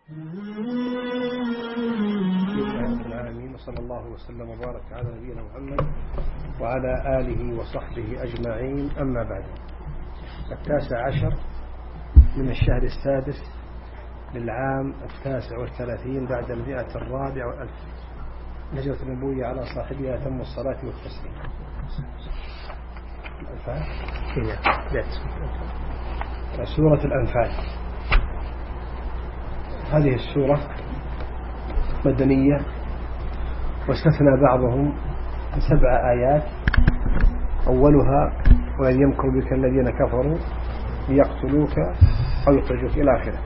رب العالمين، وصلى الله وسلم وبارك على نبينا محمد وعلى آله وصحبه أجمعين. أما بعد، 19 من الشهر السادس للعام 39 بعد 104 والألف، هجرة النبوية على صاحبها تم الصلاة والتسليم. سورة الأنفال. هذه السورة مدنية، واستثنى بعضهم 7 آيات، أولها وإذ يمكر بك الذين كفروا ليقتلوك أو يخرجوك إلى آخره.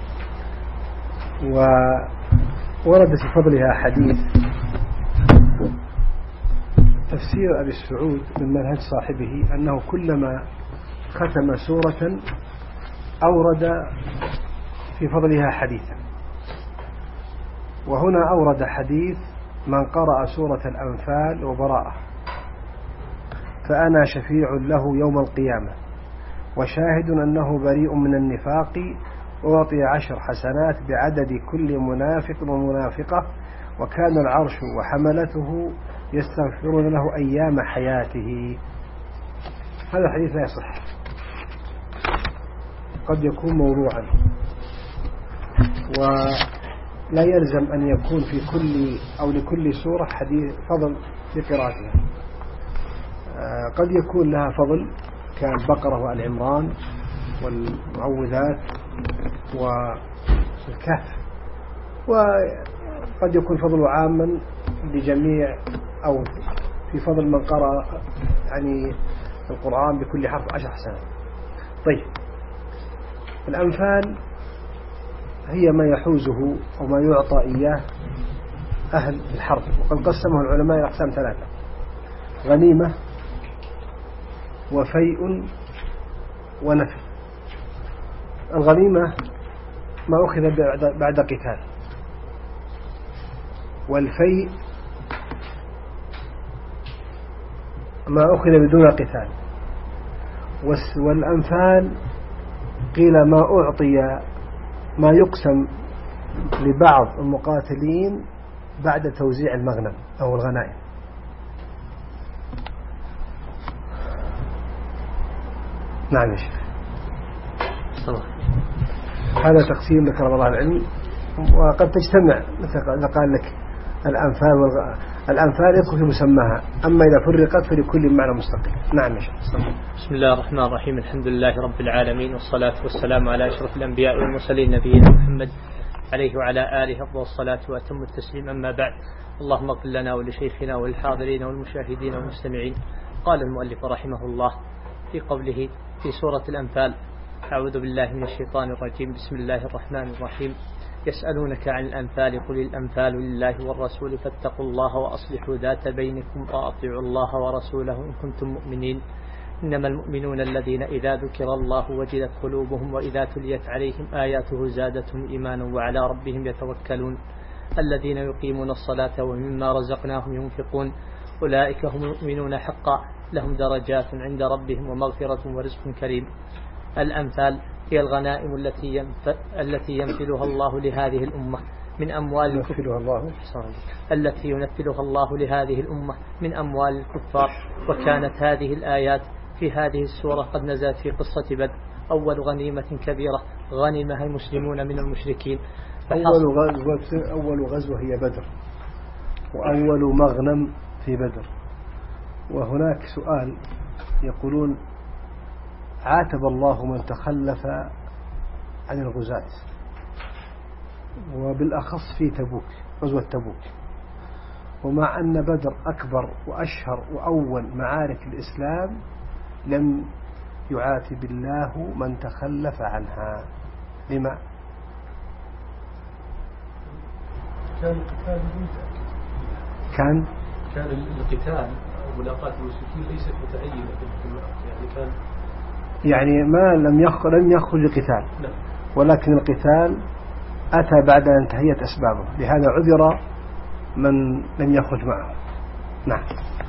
وورد في فضلها حديث تفسير أبي السعود من منهج صاحبه أنه كلما ختم سورة أورد في فضلها حديثا، وهنا أورد حديث من قرأ سورة الأنفال وبراءة فأنا شفيع له يوم القيامة وشاهد أنه بريء من النفاق، أعطي 10 حسنات بعدد كل منافق ومنافقة، وكان العرش وحملته يستغفرون له أيام حياته. هذا حديث لا يصح، قد يكون موضوعا، ولا يلزم أن يكون في كل أو لكل سورة حديث فضل في قراءتها. قد يكون لها فضل كالبقرة وآل عمران والمعوذات والكهف، وقد يكون فضل عاما لجميع، أو في فضل من قرأ يعني القرآن بكل حرف 10 حسنات. طيب، الأنفال هي ما يحوزه أو ما يعطى إياه أهل الحرب، وقد قسمه العلماء إلى أقسام 3: غنيمة وفيء ونفي. الغنيمة ما أخذ بعد قتال، والفيء ما أخذ بدون قتال، والأنفال قيل ما أعطي ما يقسم لبعض المقاتلين بعد توزيع المغنم أو الغنائم. نعم يا شيخ، هذا تقسيم ذكر الله العلم، وقد تجتمع مثل قال لك الأنفال يدخل في مسماها، أما إذا فرقت فلكل معنى مستقل. نعم يا شيخ. بسم الله الرحمن الرحيم، الحمد لله رب العالمين، والصلاة والسلام على أشرف الأنبياء والمرسلين نبينا محمد عليه وعلى آله أفضل الصلاة وأتم التسليم. أما بعد، اللهم اغفر لنا ولشيخنا وللحاضرين والمشاهدين والمستمعين. قال المؤلف رحمه الله في قوله في سورة الأنفال: أعوذ بالله من الشيطان الرجيم، بسم الله الرحمن الرحيم. يسألونك عن الأنفال، قل الأنفال لله والرسول فاتقوا الله وأصلحوا ذات بينكم وأطيعوا الله ورسوله إن كنتم مؤمنين. إنما المؤمنون الذين إذا ذكر الله وجلت قلوبهم وإذا تليت عليهم آياته زادتهم إيمانا وعلى ربهم يتوكلون. الذين يقيمون الصلاة ومما رزقناهم ينفقون أولئك هم المؤمنون حقا، لهم درجات عند ربهم ومغفرة ورزق كريم. الأنفال هي الغنائم التي ينفلها الله لهذه الأمة من أموال لهذه الأمة من أموال الكفار. وكانت هذه الآيات في هذه السورة قد نزلت في قصة بدر، أول غنيمة كبيرة غنمها المسلمون من المشركين. أول غزوة هي بدر، وأول مغنم في بدر. وهناك سؤال، يقولون: عاتب الله من تخلف عن الغزاة، وبالأخص في تبوك، غزوة تبوك، ومع أن بدر أكبر وأشهر وأول معارك الإسلام لم يعاتب الله من تخلف عنها. لما؟ كان القتال وملاقاة المشركين ليست متأيدة في الوقت، يعني كان يعني ما لم يخرج القتال، ولكن القتال أتى بعد أن انتهيت أسبابه، لهذا عذر من لم يخرج معه. نعم.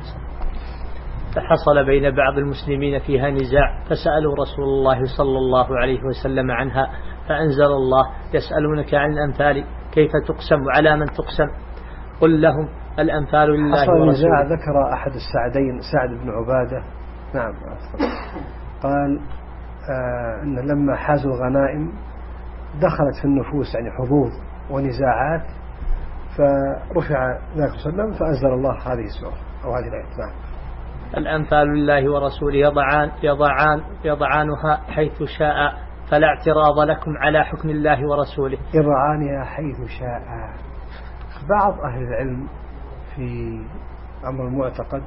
فحصل بين بعض المسلمين فيها نزاع، فسألوا رسول الله صلى الله عليه وسلم عنها، فأنزل الله يسألونك عن الأنفال كيف تقسم وعلى من تقسم قل لهم الأنفال لله حصل ورسوله. نزاع. ذكر أحد السعدين سعد بن عبادة نعم قال أن لما حازوا الغنائم دخلت في النفوس يعني حظوظ ونزاعات فرفع ذلك وسلم فأنزل الله هذه السورة أو هذه الآية. نعم. الأنفال لله ورسوله يضعانها حيث شاء فلا اعتراض لكم على حكم الله ورسوله. يضعانها حيث شاء. بعض أهل العلم في أمر المعتقد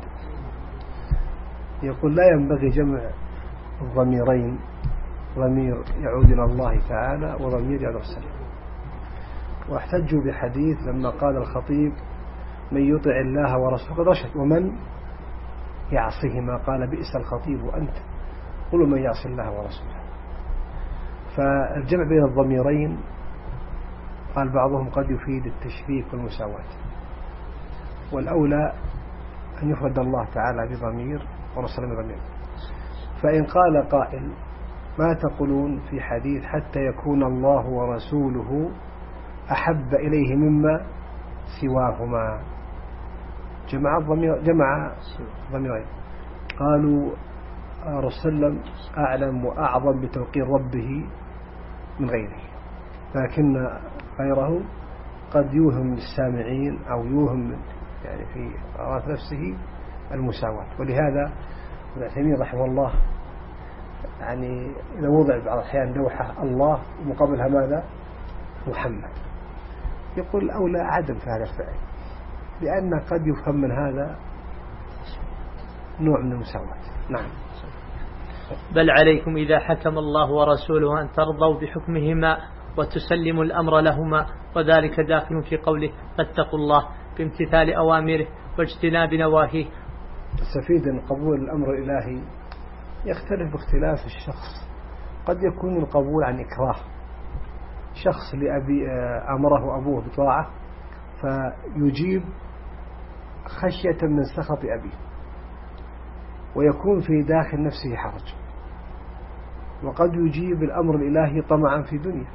يقول لا ينبغي جمع الضميرين، ضمير يعود إلى الله تعالى وضمير يعود إلى الرسول. واحتجوا بحديث لما قال الخطيب من يطع الله ورسوله قد رشد ومن يعصهما قال بئس الخطيب أنت قل من يعصي الله ورسوله. فالجمع بين الضميرين قال بعضهم قد يفيد التشبيك والمساواة، والأولى أن يفرد الله تعالى بضمير ورسوله بضمير. فإن قال قائل ما تقولون في حديث حتى يكون الله ورسوله أحب إليه مما سواهما، جمع ضميرين. قالوا رسول الله أعلم وأعظم بتوقير ربه من غيره، لكن غيره قد يوهم السامعين أو يوهم يعني في رأس نفسه المساواة. ولهذا ابن عثيمين رحمه الله يعني إذا وضع بعض الأحيان لوحة الله ومقابلها ماذا محمد يقول أولى عدم في هذا الفعل، لأن قد يفهم من هذا نوع من المساواة. نعم. بل عليكم إذا حكم الله ورسوله أن ترضوا بحكمهما وتسلموا الأمر لهما، وذلك داخل في قوله فاتقوا الله بامتثال أوامره واجتناب نواهيه. تستفيد أن قبول الأمر الإلهي يختلف باختلاف الشخص. قد يكون القبول عن إكراه، شخص لأبي أمره أبوه بطاعة فيجيب خشية من سخط أبيه ويكون في داخل نفسه حرج، وقد يجيب الأمر الإلهي طمعا في دنيا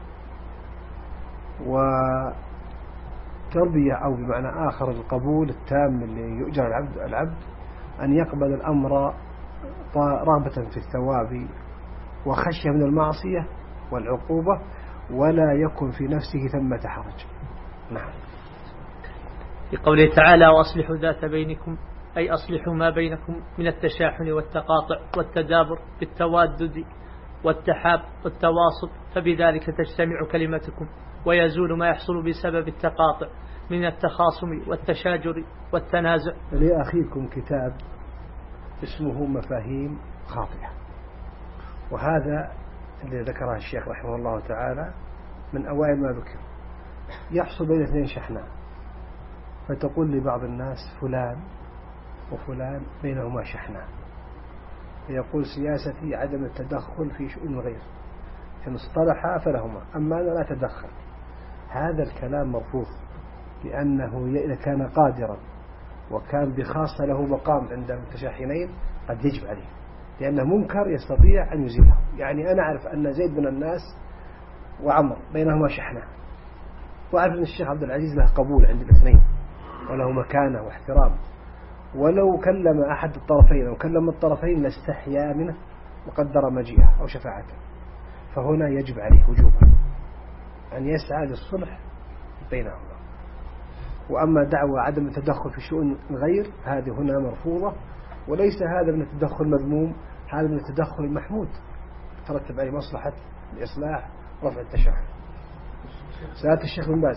وتربية، أو بمعنى آخر القبول التام اللي يؤجر العبد أن يقبل الأمر رغبة في الثواب وخشية من المعصية والعقوبة ولا يكن في نفسه ثمة حرج. نعم. لقوله تعالى وأصلحوا ذات بينكم أي أصلحوا ما بينكم من التشاحن والتقاطع والتدابر بالتوادد والتحاب والتواصل، فبذلك تجتمع كلمتكم ويزول ما يحصل بسبب التقاطع من التخاصم والتشاجر والتنازع. لأخيكم كتاب اسمه مفاهيم خاطئة، وهذا اللي ذكره الشيخ رحمه الله تعالى من أوائل ما ذكر. يحصل بين اثنين شحناء، فتقول لبعض الناس فلان وفلان بينهما شحناء، فيقول سياستي عدم التدخل في شؤون الغير، إن اصطلحا فلهما أما أنا لا أتدخل. هذا الكلام مرفوض، لأنه إذا كان قادرا وكان بخاصة له مقام عند المتشاحنين قد يجب عليه، لأنه منكر يستطيع أن يزيله. يعني أنا أعرف أن زيد بن الناس وعمر بينهما شحنة، وأعرف أن الشيخ عبد العزيز له قبول عند الاثنين وله مكانة واحترام، ولو كلم أحد الطرفين أو كلم الطرفين لاستحيا منه وقدر مجيئه أو شفاعته. فهنا يجب عليه وجوبا أن يسعى للصلح بينهما. وأما دعوة عدم التدخل في شؤون الغير هذه هنا مرفوضة، وليس هذا من التدخل المذموم، هذا من التدخل المحمود ترتب عليه مصلحة الإصلاح رفع التشاحن. سألت الشيخ بن باز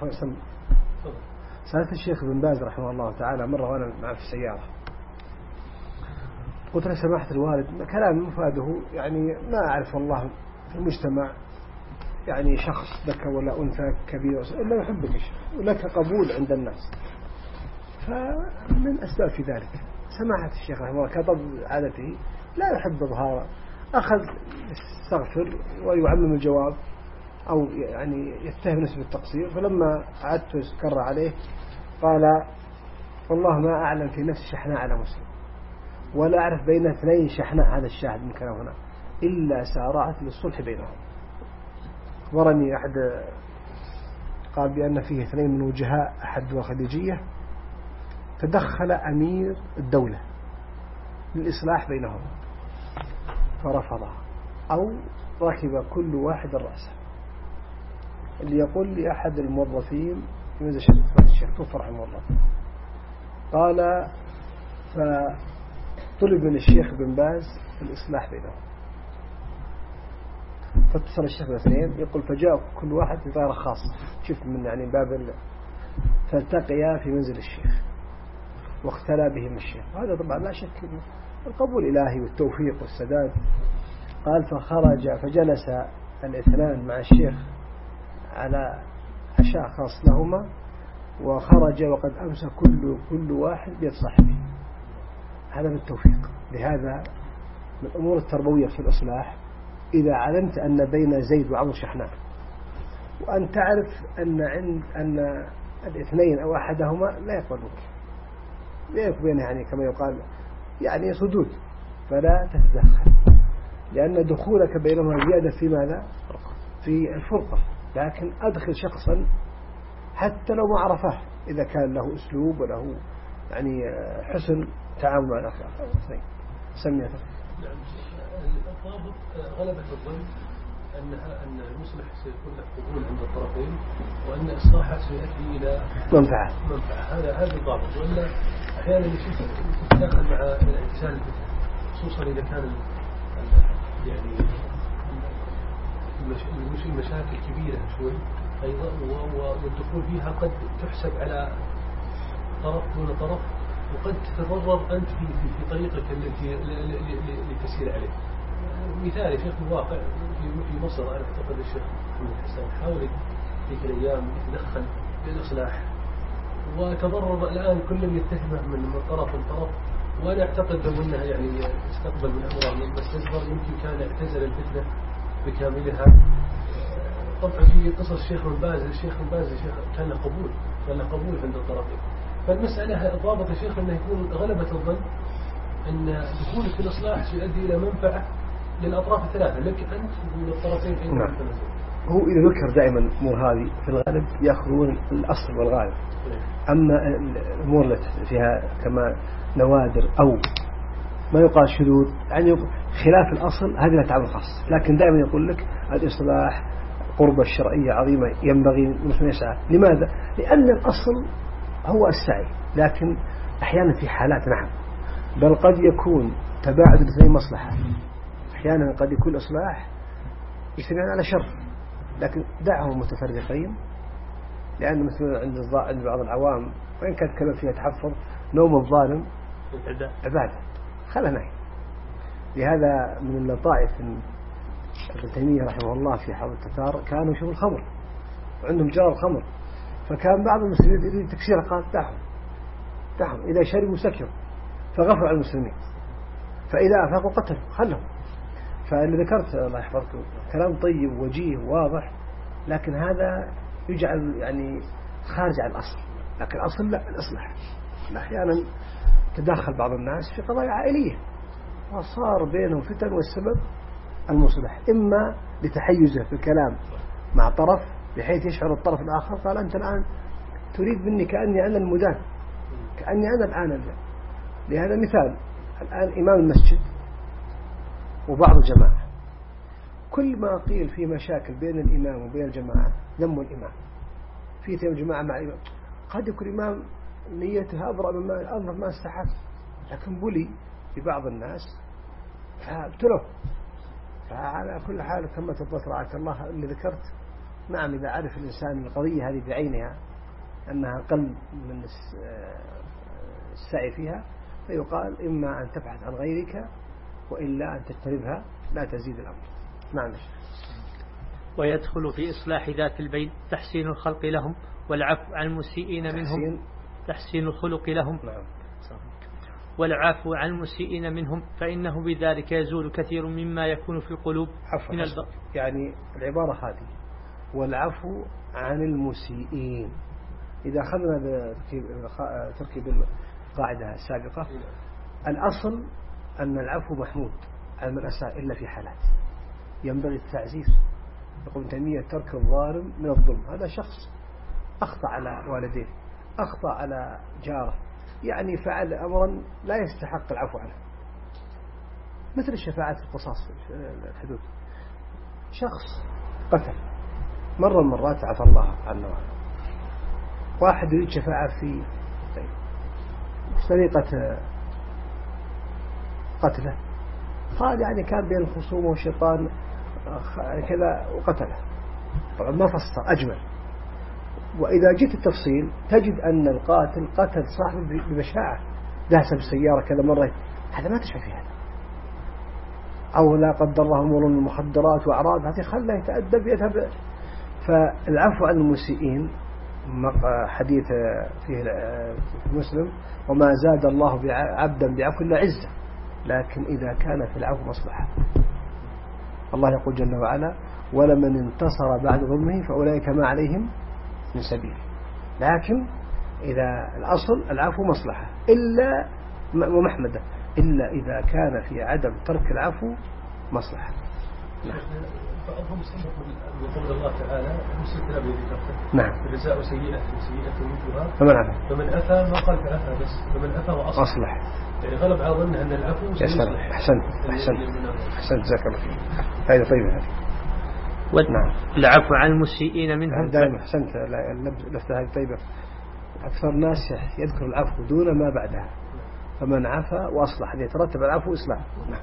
سألت الشيخ بن باز رحمه الله تعالى مرة وأنا معه في السيارة، قلت له سماحة الوالد كلام مفاده يعني ما أعرف والله في المجتمع يعني شخص ذكر ولا أنثى كبير إلا يحبك ولك قبول عند الناس، فمن أسباب في ذلك سماحة الشيخ رحمه الله كطب عادته لا يحب إظهار، أخذ يستغفر ويعمم الجواب أو يعني يتهم نفسه بالتقصير. فلما عدت أكرر عليه قال والله ما أعلم في نفسي شحناء على مسلم، ولا أعرف بين اثنين شحناء، هذا الشاهد من كلام هنا، إلا سارعت للصلح بينهم. أخبرني أحد قال بأن فيه 2 من وجهاء أحد الدول الخليجية تدخل أمير الدولة للإصلاح بينهم فرفضها، أو ركب كل واحد رأسه. اللي يقول لي أحد الموظفين في مجلس الشيخ توفى رحمه الله، قال فطلب من الشيخ بن باز الإصلاح بينهم، فاتصل الشيخ بالاثنين يقول فجاء كل واحد بطائرة خاصة، شوف من يعني باب فالتقيا في منزل الشيخ واختلى بهم الشيخ. هذا طبعا لا شك القبول الإلهي والتوفيق والسداد. قال فخرج فجلس الاثنان مع الشيخ على عشاء خاص لهما، وخرج وقد أمسك كل واحد بيد صاحبه. هذا من التوفيق. لهذا من الأمور التربوية في الإصلاح، إذا علمت أن بين زيد وعمر شحناء، وأن تعرف أن الاثنين أو أحدهما لا يقبلوك، لا يكون يعني كما يقال يعني صدود، فلا تتدخل، لأن دخولك بينهما زيادة في ماذا؟ في الفرقة. لكن أدخل شخصا حتى لو ما عرفه، إذا كان له أسلوب وله يعني حسن تعامل مع الآخر. سميته الضابط غلبة الظن أن المصلح سيكون له قبول عند الطرفين، وأن إصلاحه سيؤدي إلى منفعة. هذا الضابط. وإلا أحيانا تتدخل مع الإنسان الفتنة، خصوصا إذا كان يعني المشاكل كبيرة شوي أيضا، والدخول فيها قد تحسب على طرف دون طرف، وقد تتضرر أنت في طريقك التي لتسير عليه. مثال شيخ الواقع في مصر، أنا أعتقد الشيخ محمد حسن حاول تلك الأيام يتدخل في الإصلاح، وتضرر الآن كل يتهمه من طرف لطرف. وأنا أعتقد لو أنه يعني استقبل من أمره من استجبر يمكن كان اعتزل الفتنة بكاملها. طبعا في قصص الشيخ الباز كان له قبول عند الطرفين. فالمسألة الضابط يا شيخ أنه يكون غلبة الظن أن دخولك في الإصلاح سيؤدي إلى منفعة للأطراف الثلاثة، لك أنت وللطرفين أيضا. نعم. هو إذا ذكر دائما الأمور هذه في الغالب يأخذون الأصل والغالب. أما الأمور التي فيها كما نوادر أو ما يقال شذوذ يعني خلاف الأصل، هذه لا تعامل خاص. لكن دائما يقول لك الإصلاح قربة الشرعية عظيمة ينبغي المسلم يسعى. لماذا؟ لأن الأصل هو السعي، لكن أحيانا في حالات نعم، بل قد يكون تباعد الاثنين مصلحة. أحيانا قد يكون إصلاح يجتمعون على شر، لكن دعهم متفرقين، لأن مثل عند بعض العوام وإن كانت كلمة فيها تحفظ، نوم الظالم عبادة، خلها نعي. لهذا من اللطائف ابن تيمية رحمه الله في حوض التتار كانوا يشربوا الخمر وعندهم جار الخمر، فكان بعض المسلمين يريد تكسير، قال دعهم إذا شربوا سكروا، فغفروا على المسلمين، فإذا أفاقوا قتلوا خلهم. فاللي ذكرت الله يحفظكم كلام طيب وجيه واضح، لكن هذا يجعل يعني خارج عن الأصل. لكن الأصل لا، الإصلاح. أحيانا تدخل بعض الناس في قضايا عائلية وصار بينهم فتن، والسبب المصلح، إما لتحيزه في الكلام مع طرف بحيث يشعر الطرف الآخر قال أنت الآن تريد مني كأني أنا المدان، كأني أنا الآن. لهذا مثال الآن إمام المسجد وبعض الجماعة، كل ما قيل في مشاكل بين الإمام وبين الجماعة ذم الإمام. في تيم جماعة مع الإمام، قد يكون الإمام نيته أبرأ مما ما استحق، لكن بلي ببعض الناس فابتلوا. فعلى كل حال كما تضبط رعاك الله اللي ذكرت. نعم، إذا عرف الإنسان القضية هذه بعينها أنها أقل من السعي فيها، فيقال إما أن تبحث عن غيرك وإلا أن تجتنبها، لا تزيد الأمر. نعم. ويدخل في إصلاح ذات البين تحسين الخلق لهم والعفو عن المسيئين منهم، تحسين الخلق لهم والعفو عن المسيئين منهم، فإنه بذلك يزول كثير مما يكون في القلوب من يعني العبارة هذه والعفو عن المسيئين، إذا أخذنا بتركيب القاعدة السابقة، الأصل أن العفو محمود على من أساء إلا في حالات ينبغي التعزير يقول ابن تيمية ترك الظالم من الظلم. هذا شخص أخطأ على والديه، أخطأ على جاره، يعني فعل أمرا لا يستحق العفو عنه، مثل الشفاعات في القصاص الحدود. شخص قتل مرة من المرات عفى الله عنه، واحد يريد شفاعة في طريقة قتله، قال يعني كان بين الخصومة والشيطان كذا وقتله. طبعا ما فسر، أجمل. وإذا جيت التفصيل تجد أن القاتل قتل صاحبه ببشاعة، دهس بالسيارة كذا مرة، هذا ما تشعر في هذا. أو لا قدر الله أمور المخدرات وأعراض، هذه خلاه يتأدب يذهب. فالعفو عن المسيئين حديث فيه مسلم: وما زاد الله عبدا بعفو إلا عزة، لكن إذا كان في العفو مصلحة. الله يقول جل وعلا: ولمن انتصر بعد ظلمه فأولئك ما عليهم من سبيل. لكن إذا الأصل العفو مصلحة إلا ومحمدة، إلا إذا كان في عدم ترك العفو مصلحة. بعضهم سبق من قول الله تعالى المستثنى الذي ذكرته: نعم، جزاء سيئة مثلها فمن أفى ما قال فأفى بس، فمن أفى وأصلح. يعني غلب على ظنه أن العفو سيصلح. أحسنت جزاك الله خير. هذه طيبة هذه. نعم. العفو عن المسيئين منهم دائما. أحسنت، لفتها هذه طيبة. أكثر الناس يذكر العفو دون ما بعدها، فمن عفا وأصلح يترتب العفو إصلاح. نعم.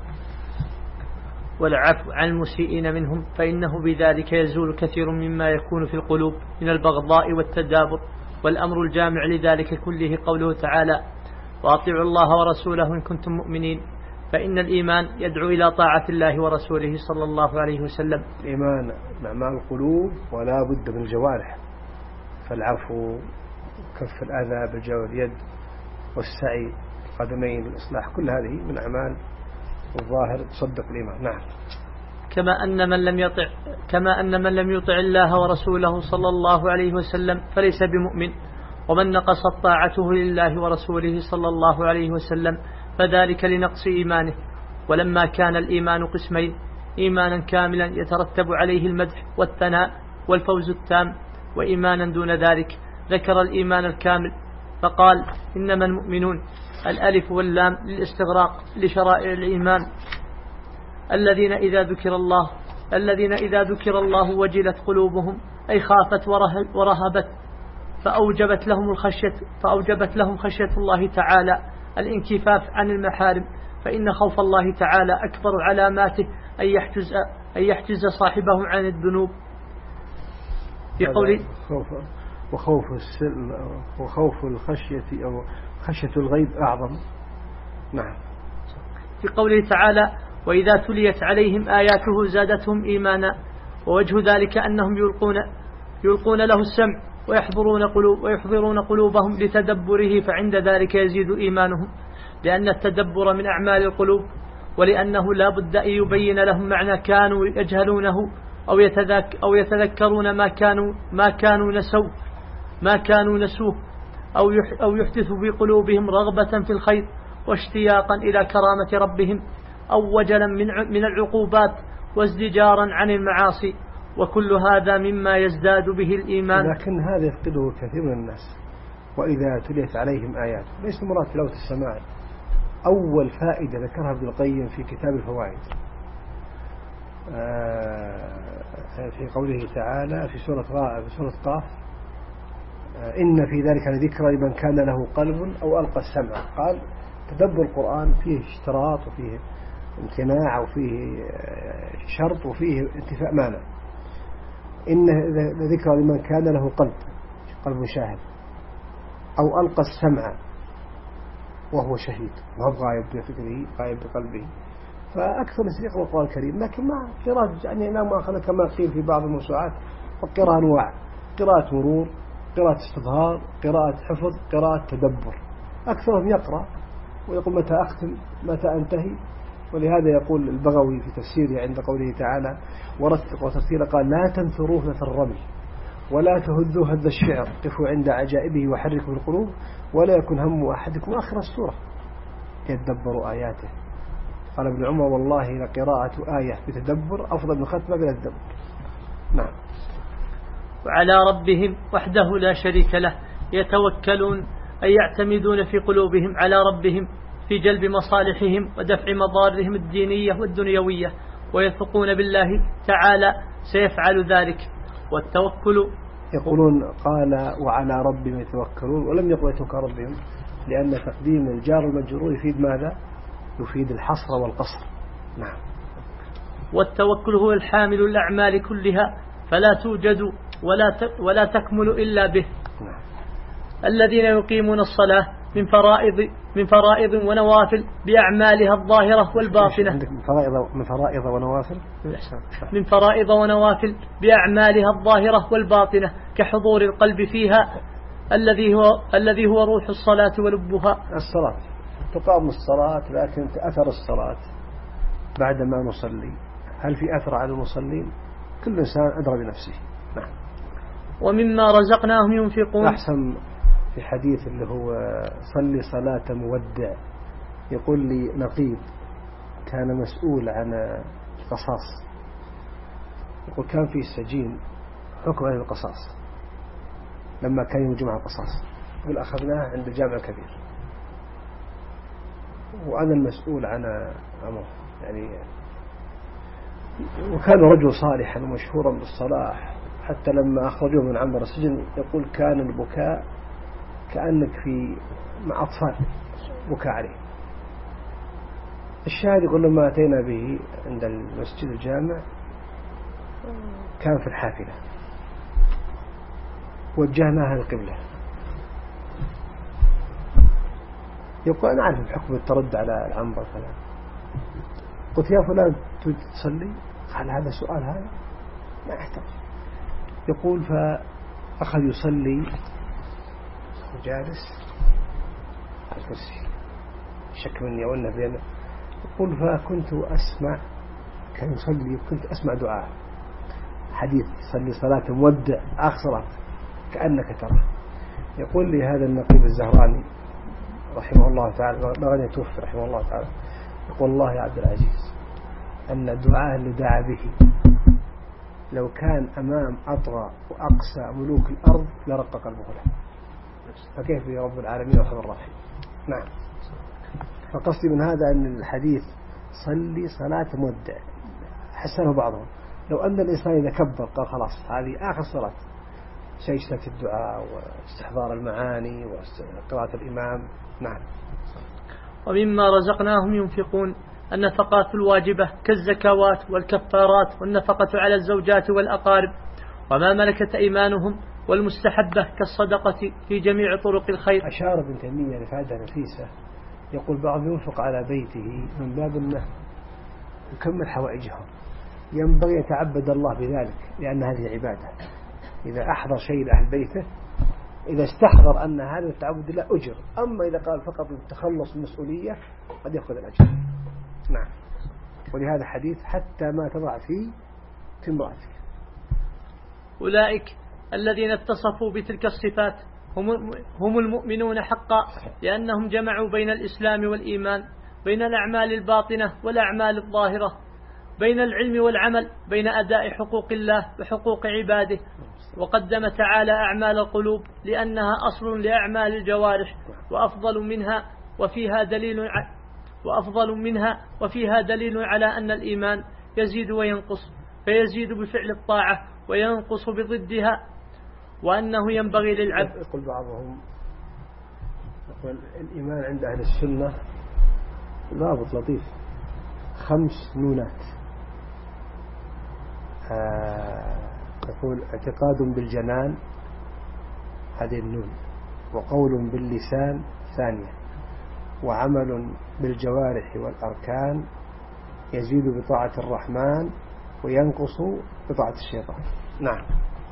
والعفو عن المسيئين منهم فإنه بذلك يزول كثير مما يكون في القلوب من البغضاء والتدابر. والأمر الجامع لذلك كله قوله تعالى: وأطيعوا الله ورسوله إن كنتم مؤمنين. فإن الإيمان يدعو إلى طاعة الله ورسوله صلى الله عليه وسلم. الإيمان أعمال القلوب ولا بد من الجوارح، فالعفو، كف الأذى بالجوار اليد، والسعي القدمين، الإصلاح، كل هذه من أعمال الظاهر تصدق الإيمان. نعم. كما أن من لم يطع الله ورسوله صلى الله عليه وسلم فليس بمؤمن، ومن نقصت طاعته لله ورسوله صلى الله عليه وسلم فذلك لنقص إيمانه. ولما كان الإيمان قسمين: إيمانا كاملا يترتب عليه المدح والثناء والفوز التام، وإيمانا دون ذلك، ذكر الإيمان الكامل فقال: إنما المؤمنون، الألف واللام للاستغراق لشرائع الإيمان، الذين إذا ذكر الله وجلت قلوبهم، أي خافت ورهبت، فأوجبت لهم خشية الله تعالى الانكفاف عن المحارم. فإن خوف الله تعالى أكبر علاماته أن يحجز صاحبه عن الذنوب. في قوله: وخوف الخشية أو خشية الغيب أعظم. نعم. في قوله تعالى: وإذا تليت عليهم آياته زادتهم إيمانا. ووجه ذلك أنهم يلقون له السمع ويحضرون قلوبهم لتدبره، فعند ذلك يزيد إيمانهم، لأن التدبر من أعمال القلوب، ولأنه لا بد أن يبين لهم معنى كانوا يجهلونه أو يتذكرون ما كانوا نسوه أو يحدث في قلوبهم رغبة في الخير واشتياقا إلى كرامة ربهم، أو وجلا من العقوبات وازدجارا عن المعاصي، وكل هذا مما يزداد به الإيمان. لكن هذا يفقده كثير من الناس. وإذا تليت عليهم آيات، ليس مراد تلاوة السماع. أول فائدة ذكرها ابن القيم في كتاب الفوائد في قوله تعالى في سورة قاف: إن في ذلك لذكرى لمن كان له قلب أو ألقى السمع. قال تدبر القرآن فيه اشتراط وفيه امتناع وفيه شرط وفيه انتفاء مانع. إن ذكرى لمن كان له قلب شاهد أو ألقى السمع وهو شهيد، وهو غايب بفكره غايب بقلبه. فأكثر نسيق القرآن الكريم، لكن ما قراءة يعني لا مؤاخذة كما قيل في بعض الموسوعات، القراءة أنواع: قراءة مرور، قراءة استظهار، قراءة حفظ، قراءة تدبر. أكثرهم يقرأ ويقول متى أختم متى أنتهي. ولهذا يقول البغوي في تفسيره عند قوله تعالى: ورتق وترتيلا، قال: لا تنثروه نثر الرمل، ولا تهذوه هذ الشعر، قفوا عند عجائبه وحركوا القلوب، ولا يكن هم أحدكم آخر السورة يتدبروا آياته. قال ابن عمر: والله لقراءة آية بتدبر أفضل من ختمة بلا تدبر. نعم. وعلى ربهم وحده لا شريك له يتوكلون، أي يعتمدون في قلوبهم على ربهم في جلب مصالحهم ودفع مضارهم الدينية والدنيوية، ويثقون بالله تعالى سيفعل ذلك. والتوكل يقولون قال وعلى ربهم يتوكلون، ولم يقل يتوكل ربهم، لأن تقديم الجار المجرور يفيد ماذا؟ يفيد الحصر والقصر. نعم. والتوكل هو الحامل الأعمال كلها فلا توجد ولا تكمل إلا به. نعم. الذين يقيمون الصلاة من فرائض ونوافل بأعمالها الظاهرة والباطنة. من فرائض ونوافل. من فرائض ونوافل بأعمالها الظاهرة والباطنة، كحضور القلب فيها الذي هو روح الصلاة ولبها. الصلاة تقام الصلاة، لكن أثر الصلاة بعد ما نصلي هل في أثر على المصلين؟ كل إنسان أدرى بنفسه. نعم. ومما رزقناهم ينفقون. أحسن في حديث اللي هو صلي صلاة مودع، يقول لي نقيب كان مسؤول عن القصاص، يقول كان في السجين حكم على القصاص لما كان يوم جمع القصاص، يقول أخذناه عند الجامع الكبير وأنا المسؤول عن أمره يعني. وكان رجل صالحا ومشهورا بالصلاح، حتى لما أخرجوه من عنبر السجن يقول كان البكاء كأنك مع أطفال بكاء عليه. الشاهد يقول لما أتينا به عند المسجد الجامع كان في الحافلة، وجهناها القبلة، يقول أنا أعرف بحكم الترد على العنبر فلان. قلت يا فلان تريد تصلي؟ قال هذا سؤال، هذا ما يحتاج. يقول فأخذ يصلي وجالس على الكرسي، شك مني وأنه بينه. يقول فكنت أسمع، كان يصلي وكنت أسمع دعاء حديث صلي صلاة مودع آخر صلاة كأنك ترى. يقول لي هذا النقيب الزهراني رحمه الله تعالى، لغني توفي رحمه الله تعالى، يقول الله يا عبد العزيز أن الدعاء اللي دعا به لو كان أمام أطغى وأقسى ملوك الأرض لرق قلبه له، فكيف يا رب العالمين وحب الرحيم. نعم. فقصدي من هذا أن الحديث صلي صلاة مودع حسنه بعضهم، لو أن الإنسان إذا كبر قال خلاص هذه آخر صلاة، سجدة الدعاء واستحضار المعاني وقراءة الإمام. نعم. ومما رزقناهم ينفقون. النفقات الواجبة كالزكوات والكفارات والنفقة على الزوجات والأقارب وما ملكت أيمانهم، والمستحبة كالصدقة في جميع طرق الخير. أشار ابن تيمية لفائدة نفيسة، يقول بعض ينفق على بيته من باب أنه يكمل حوائجهم، ينبغي يتعبد الله بذلك لأن هذه عبادة. إذا أحضر شيء لأهل بيته، إذا استحضر أن هذا التعبد لا أجر، أما إذا قال فقط التخلص من المسؤولية قد يأخذ الأجر. نعم. ولهذا حديث حتى ما تضع في امرأتك. أولئك الذين اتصفوا بتلك الصفات هم المؤمنون حقا، لأنهم جمعوا بين الإسلام والإيمان، بين الأعمال الباطنة والأعمال الظاهرة، بين العلم والعمل، بين أداء حقوق الله وحقوق عباده. وقدم تعالى أعمال القلوب لأنها أصل لأعمال الجوارح، وأفضل منها وفيها دليل على أن الإيمان يزيد وينقص، فيزيد بفعل الطاعة وينقص بضدها، وأنه ينبغي للعبد. يقول بعضهم يقول الإيمان عند أهل السنة ضابط لطيف، 5 نونات. يقول اعتقاد بالجنان هذه النون، وقول باللسان ثانية، وعمل بالجوارح والأركان، يزيد بطاعة الرحمن وينقص بطاعة الشيطان. نعم.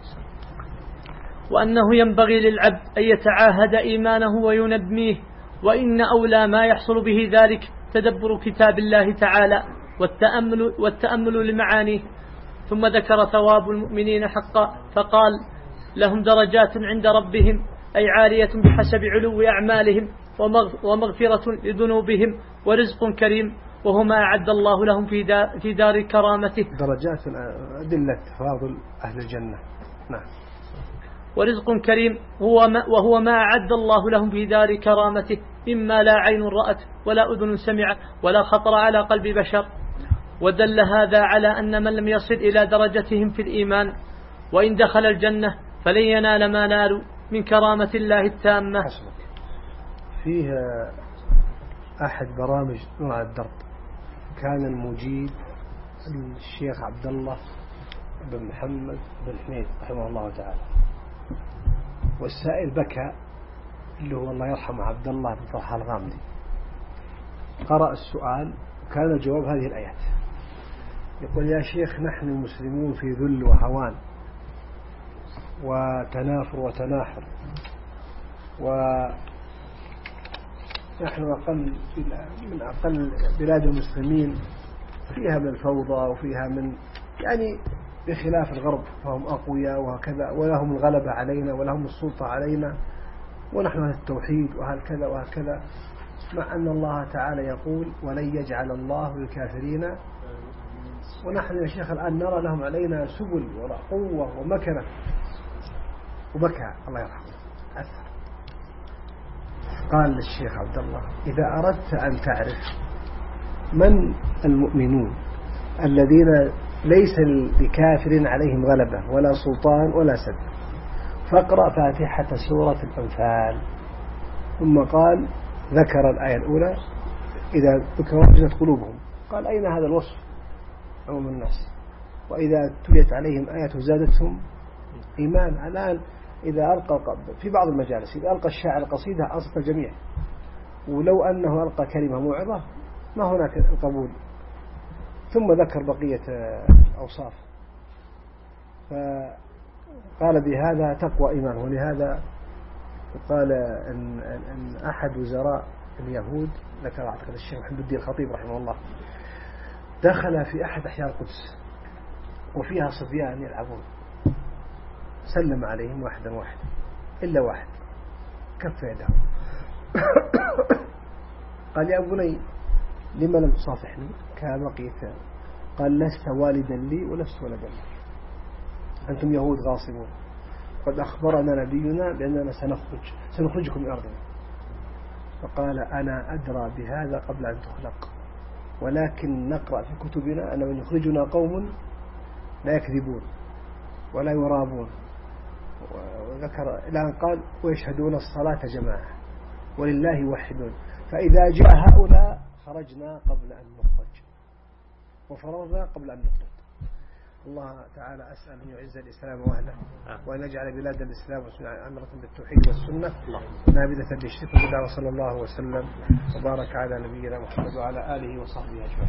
وأنه ينبغي للعبد أن يتعاهد إيمانه وينميه، وإن أولى ما يحصل به ذلك تدبر كتاب الله تعالى والتأمل لمعانيه. ثم ذكر ثواب المؤمنين حقا فقال لهم درجات عند ربهم، أي عالية بحسب علو أعمالهم، ومغفرة لذنوبهم، ورزق كريم، وهو ما أعد الله لهم في دار كرامته. درجات أدلة تفاضل أهل الجنة. نعم. ورزق كريم وهو ما أعد الله لهم في دار كرامته مما لا عين رأت ولا أذن سمعت ولا خطر على قلب بشر. ودل هذا على أن من لم يصل إلى درجتهم في الإيمان وإن دخل الجنة فلن ينال ما نالوا من كرامة الله التامة. فيه أحد برامج نوع الدرب كان المجيب الشيخ عبد الله بن محمد بن حميد رحمه الله تعالى، والسائل بكى اللي هو الله يرحمه عبد الله بن طه الغامدي. قرأ السؤال وكان الجواب هذه الآيات، يقول: يا شيخ نحن المسلمون في ذل وهوان وتنافر وتناحر، ونحن من أقل بلاد المسلمين، فيها من الفوضى وفيها من يعني بخلاف الغرب فهم أقوياء وهكذا، ولهم الغلبة علينا ولهم السلطة علينا، ونحن هذا التوحيد وهكذا وهكذا، مع أن الله تعالى يقول: ولن يجعل الله للكافرين. ونحن يا شيخ الآن نرى لهم علينا سبل وقوة ومكنة. وبكى الله يرحمه أثر. قال للشيخ عبد الله: إذا أردت أن تعرف من المؤمنون الذين ليس لكافر عليهم غلبة ولا سلطان ولا سد، فاقرأ فاتحة سورة الأنفال. ثم قال ذكر الآية الأولى: إذا وجلت قلوبهم. قال: أين هذا الوصف عموم الناس؟ وإذا تليت عليهم آية زادتهم إيمان. الآن إذا ألقى في بعض المجالس إذا ألقى الشاعر قصيدة أصف الجميع، ولو أنه ألقى كلمة موعظة ما هناك القبول. ثم ذكر بقية الأوصاف، فقال بهذا تقوى إيمان. ولهذا قال أن أحد وزراء اليهود، ذكر أعتقد الشيخ محمد الدين الخطيب رحمه الله، دخل في أحد أحياء القدس وفيها صبيان يلعبون، سلم عليهم واحدا واحدا إلا واحد كف يده. قال: يا بني لما لم تصافحني كبقية؟ قال: لست والدا لي ولست ولدا لي، أنتم يهود غاصبون، قد أخبرنا نبينا بأننا سنخرجكم من أرضنا. فقال: أنا أدرى بهذا قبل أن تخلق، ولكن نقرأ في كتبنا أن من يخرجنا قوم لا يكذبون ولا يرابون. وذكر الآن قال: ويشهدون الصلاة جماعة ولله يوحدون. فإذا جاء هؤلاء خرجنا قبل أن نخرج وفررنا قبل أن نخرج. الله تعالى أسأل أن يعز الإسلام وأهله، وأن يجعل بلاد الإسلام أمرة بالتوحيد والسنة نابذة للشرك والبدع. وصلى الله وسلم وبارك على نبينا محمد وعلى آله وصحبه أجمعين.